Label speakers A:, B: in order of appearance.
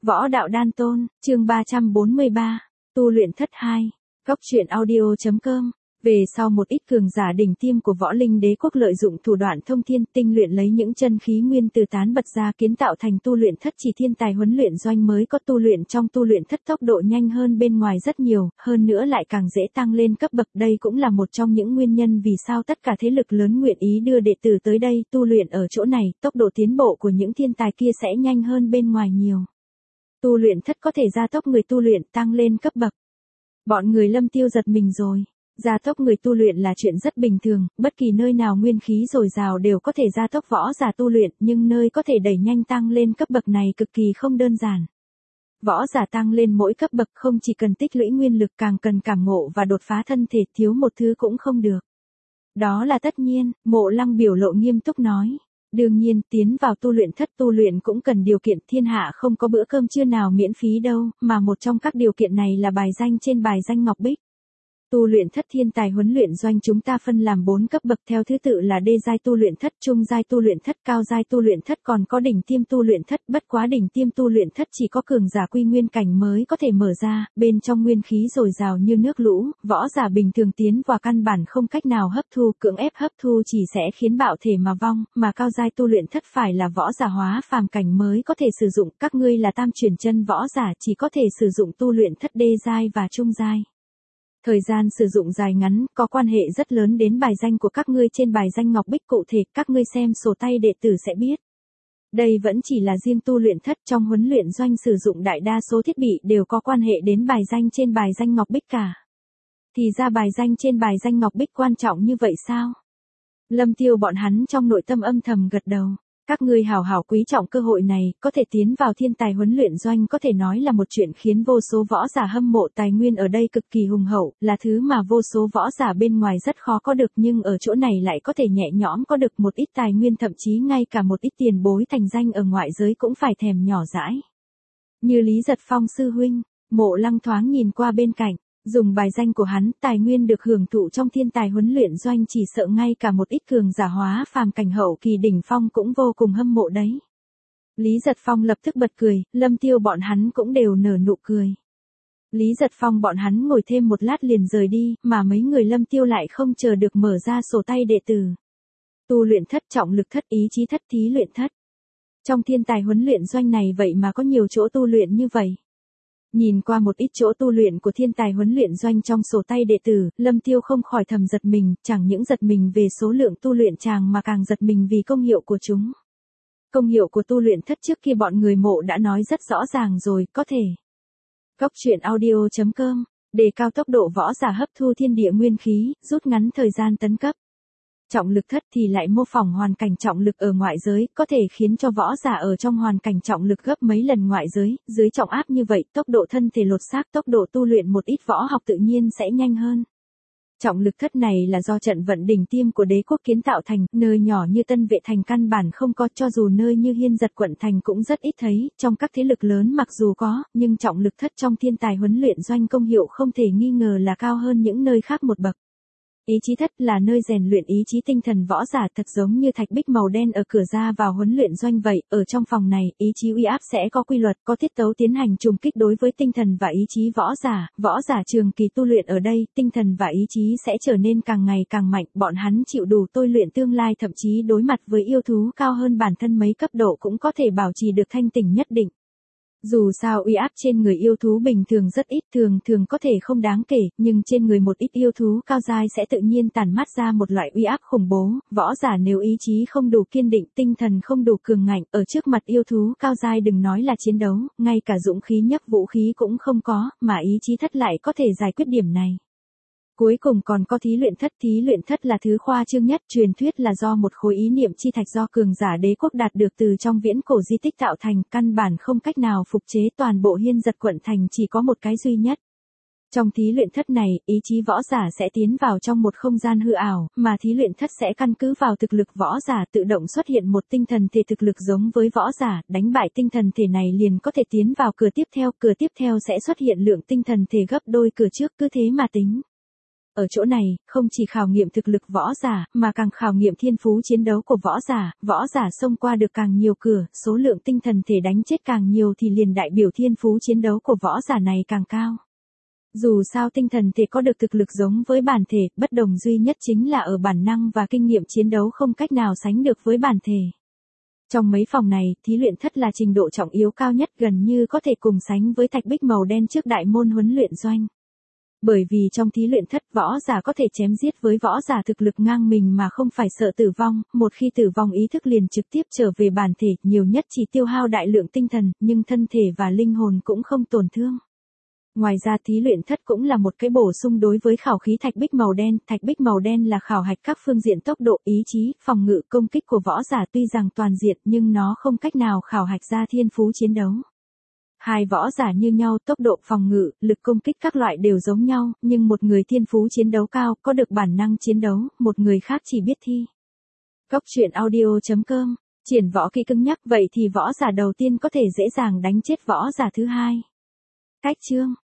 A: Võ đạo đan tôn, chương 343, tu luyện thất 2, góc truyện audio.com. Về sau một ít cường giả đỉnh tiêm của võ linh đế quốc lợi dụng thủ đoạn thông thiên tinh luyện lấy những chân khí nguyên từ tán bật ra kiến tạo thành tu luyện thất, chỉ thiên tài huấn luyện doanh mới có tu luyện trong tu luyện thất tốc độ nhanh hơn bên ngoài rất nhiều, hơn nữa lại càng dễ tăng lên cấp bậc. Đây cũng là một trong những nguyên nhân vì sao tất cả thế lực lớn nguyện ý đưa đệ tử tới đây tu luyện ở chỗ này, tốc độ tiến bộ của những thiên tài kia sẽ nhanh hơn bên ngoài nhiều. Tu luyện thất có thể gia tốc người tu luyện tăng lên cấp bậc. Bọn người Lâm Tiêu giật mình rồi. Gia tốc người tu luyện là chuyện rất bình thường, bất kỳ nơi nào nguyên khí dồi dào đều có thể gia tốc võ giả tu luyện, nhưng nơi có thể đẩy nhanh tăng lên cấp bậc này cực kỳ không đơn giản. Võ giả tăng lên mỗi cấp bậc không chỉ cần tích lũy nguyên lực, càng cần cảm ngộ và đột phá thân thể, thiếu một thứ cũng không được. Đó là tất nhiên, Mộ Lăng biểu lộ nghiêm túc nói. Đương nhiên, tiến vào tu luyện thất tu luyện cũng cần điều kiện, thiên hạ không có bữa cơm trưa nào miễn phí đâu, mà một trong các điều kiện này là bài danh trên bài danh ngọc bích. Tu luyện thất thiên tài huấn luyện doanh chúng ta phân làm 4 cấp bậc theo thứ tự là đê giai tu luyện thất, trung giai tu luyện thất, cao giai tu luyện thất, còn có đỉnh tiêm tu luyện thất. Bất quá đỉnh tiêm tu luyện thất chỉ có cường giả quy nguyên cảnh mới có thể mở ra, bên trong nguyên khí dồi dào như nước lũ, võ giả bình thường tiến vào căn bản không cách nào hấp thu, cưỡng ép hấp thu chỉ sẽ khiến bạo thể mà vong, mà cao giai tu luyện thất phải là võ giả hóa phàm cảnh mới có thể sử dụng. Các ngươi là tam chuyển chân võ giả chỉ có thể sử dụng tu luyện thất đê giai và trung giai. Thời gian sử dụng dài ngắn có quan hệ rất lớn đến bài danh của các ngươi trên bài danh ngọc bích, cụ thể các ngươi xem sổ tay đệ tử sẽ biết. Đây vẫn chỉ là riêng tu luyện thất, trong huấn luyện doanh sử dụng đại đa số thiết bị đều có quan hệ đến bài danh trên bài danh ngọc bích cả. Thì ra bài danh trên bài danh ngọc bích quan trọng như vậy sao? Lâm Tiêu bọn hắn trong nội tâm âm thầm gật đầu. Các ngươi hảo hảo quý trọng cơ hội này, có thể tiến vào thiên tài huấn luyện doanh có thể nói là một chuyện khiến vô số võ giả hâm mộ. Tài nguyên ở đây cực kỳ hùng hậu, là thứ mà vô số võ giả bên ngoài rất khó có được, nhưng ở chỗ này lại có thể nhẹ nhõm có được một ít tài nguyên, thậm chí ngay cả một ít tiền bối thành danh ở ngoại giới cũng phải thèm nhỏ dãi. Như Lý Giật Phong sư huynh, Mộ Lăng thoáng nhìn qua bên cạnh. Dùng bài danh của hắn, tài nguyên được hưởng thụ trong thiên tài huấn luyện doanh chỉ sợ ngay cả một ít cường giả hóa phàm cảnh hậu kỳ đỉnh phong cũng vô cùng hâm mộ đấy. Lý Giật Phong lập tức bật cười, Lâm Tiêu bọn hắn cũng đều nở nụ cười. Lý Giật Phong bọn hắn ngồi thêm một lát liền rời đi, mà mấy người Lâm Tiêu lại không chờ được mở ra sổ tay đệ tử. Tu luyện thất, trọng lực thất, ý chí thất, thí luyện thất. Trong thiên tài huấn luyện doanh này vậy mà có nhiều chỗ tu luyện như vậy. Nhìn qua một ít chỗ tu luyện của thiên tài huấn luyện doanh trong sổ tay đệ tử, Lâm Tiêu không khỏi thầm giật mình, chẳng những giật mình về số lượng tu luyện tràng mà càng giật mình vì công hiệu của chúng. Công hiệu của tu luyện thất trước khi bọn người Mộ đã nói rất rõ ràng rồi, có thể. Góc truyện audio.com, đề cao tốc độ võ giả hấp thu thiên địa nguyên khí, rút ngắn thời gian tấn cấp. Trọng lực thất thì lại mô phỏng hoàn cảnh trọng lực ở ngoại giới, có thể khiến cho võ giả ở trong hoàn cảnh trọng lực gấp mấy lần ngoại giới, dưới trọng áp như vậy, tốc độ thân thể lột xác, tốc độ tu luyện một ít võ học tự nhiên sẽ nhanh hơn. Trọng lực thất này là do trận vận đỉnh tiêm của đế quốc kiến tạo thành, nơi nhỏ như Tân Vệ thành căn bản không có, cho dù nơi như Hiên Giật quận thành cũng rất ít thấy, trong các thế lực lớn mặc dù có, nhưng trọng lực thất trong thiên tài huấn luyện doanh công hiệu không thể nghi ngờ là cao hơn những nơi khác một bậc. Ý chí thất là nơi rèn luyện ý chí tinh thần võ giả, thật giống như thạch bích màu đen ở cửa ra vào huấn luyện doanh vậy. Ở trong phòng này, ý chí uy áp sẽ có quy luật, có tiết tấu tiến hành trùng kích đối với tinh thần và ý chí võ giả trường kỳ tu luyện ở đây, tinh thần và ý chí sẽ trở nên càng ngày càng mạnh, bọn hắn chịu đủ tôi luyện tương lai, thậm chí đối mặt với yêu thú cao hơn bản thân mấy cấp độ cũng có thể bảo trì được thanh tỉnh nhất định. Dù sao uy áp trên người yêu thú bình thường rất ít, thường có thể không đáng kể, nhưng trên người một ít yêu thú cao giai sẽ tự nhiên tản mát ra một loại uy áp khủng bố. Võ giả nếu ý chí không đủ kiên định, tinh thần không đủ cường ngạnh, ở trước mặt yêu thú cao giai đừng nói là chiến đấu, ngay cả dũng khí nhấc vũ khí cũng không có, mà ý chí thất lại có thể giải quyết điểm này. Cuối cùng còn có thí luyện thất là thứ khoa trương nhất, truyền thuyết là do một khối ý niệm chi thạch do cường giả đế quốc đạt được từ trong viễn cổ di tích tạo thành, căn bản không cách nào phục chế, toàn bộ Hiên Giật quận thành chỉ có một cái duy nhất. Trong thí luyện thất này, ý chí võ giả sẽ tiến vào trong một không gian hư ảo, mà thí luyện thất sẽ căn cứ vào thực lực võ giả tự động xuất hiện một tinh thần thể thực lực giống với võ giả, đánh bại tinh thần thể này liền có thể tiến vào cửa tiếp theo sẽ xuất hiện lượng tinh thần thể gấp đôi cửa trước, cứ thế mà tính. Ở chỗ này, không chỉ khảo nghiệm thực lực võ giả, mà càng khảo nghiệm thiên phú chiến đấu của võ giả xông qua được càng nhiều cửa, số lượng tinh thần thể đánh chết càng nhiều thì liền đại biểu thiên phú chiến đấu của võ giả này càng cao. Dù sao tinh thần thể có được thực lực giống với bản thể, bất đồng duy nhất chính là ở bản năng và kinh nghiệm chiến đấu không cách nào sánh được với bản thể. Trong mấy phòng này, thí luyện thất là trình độ trọng yếu cao nhất, gần như có thể cùng sánh với thạch bích màu đen trước đại môn huấn luyện doanh. Bởi vì trong thí luyện thất võ giả có thể chém giết với võ giả thực lực ngang mình mà không phải sợ tử vong, một khi tử vong ý thức liền trực tiếp trở về bản thể, nhiều nhất chỉ tiêu hao đại lượng tinh thần, nhưng thân thể và linh hồn cũng không tổn thương. Ngoài ra thí luyện thất cũng là một cái bổ sung đối với khảo khí thạch bích màu đen là khảo hạch các phương diện tốc độ, ý chí, phòng ngự, công kích của võ giả, tuy rằng toàn diện nhưng nó không cách nào khảo hạch ra thiên phú chiến đấu. Hai võ giả như nhau, tốc độ, phòng ngự, lực công kích các loại đều giống nhau, nhưng một người thiên phú chiến đấu cao, có được bản năng chiến đấu, một người khác chỉ biết thi. Cốc truyện audio.com, triển võ kỹ cứng nhắc, vậy thì võ giả đầu tiên có thể dễ dàng đánh chết võ giả thứ hai. Cách chương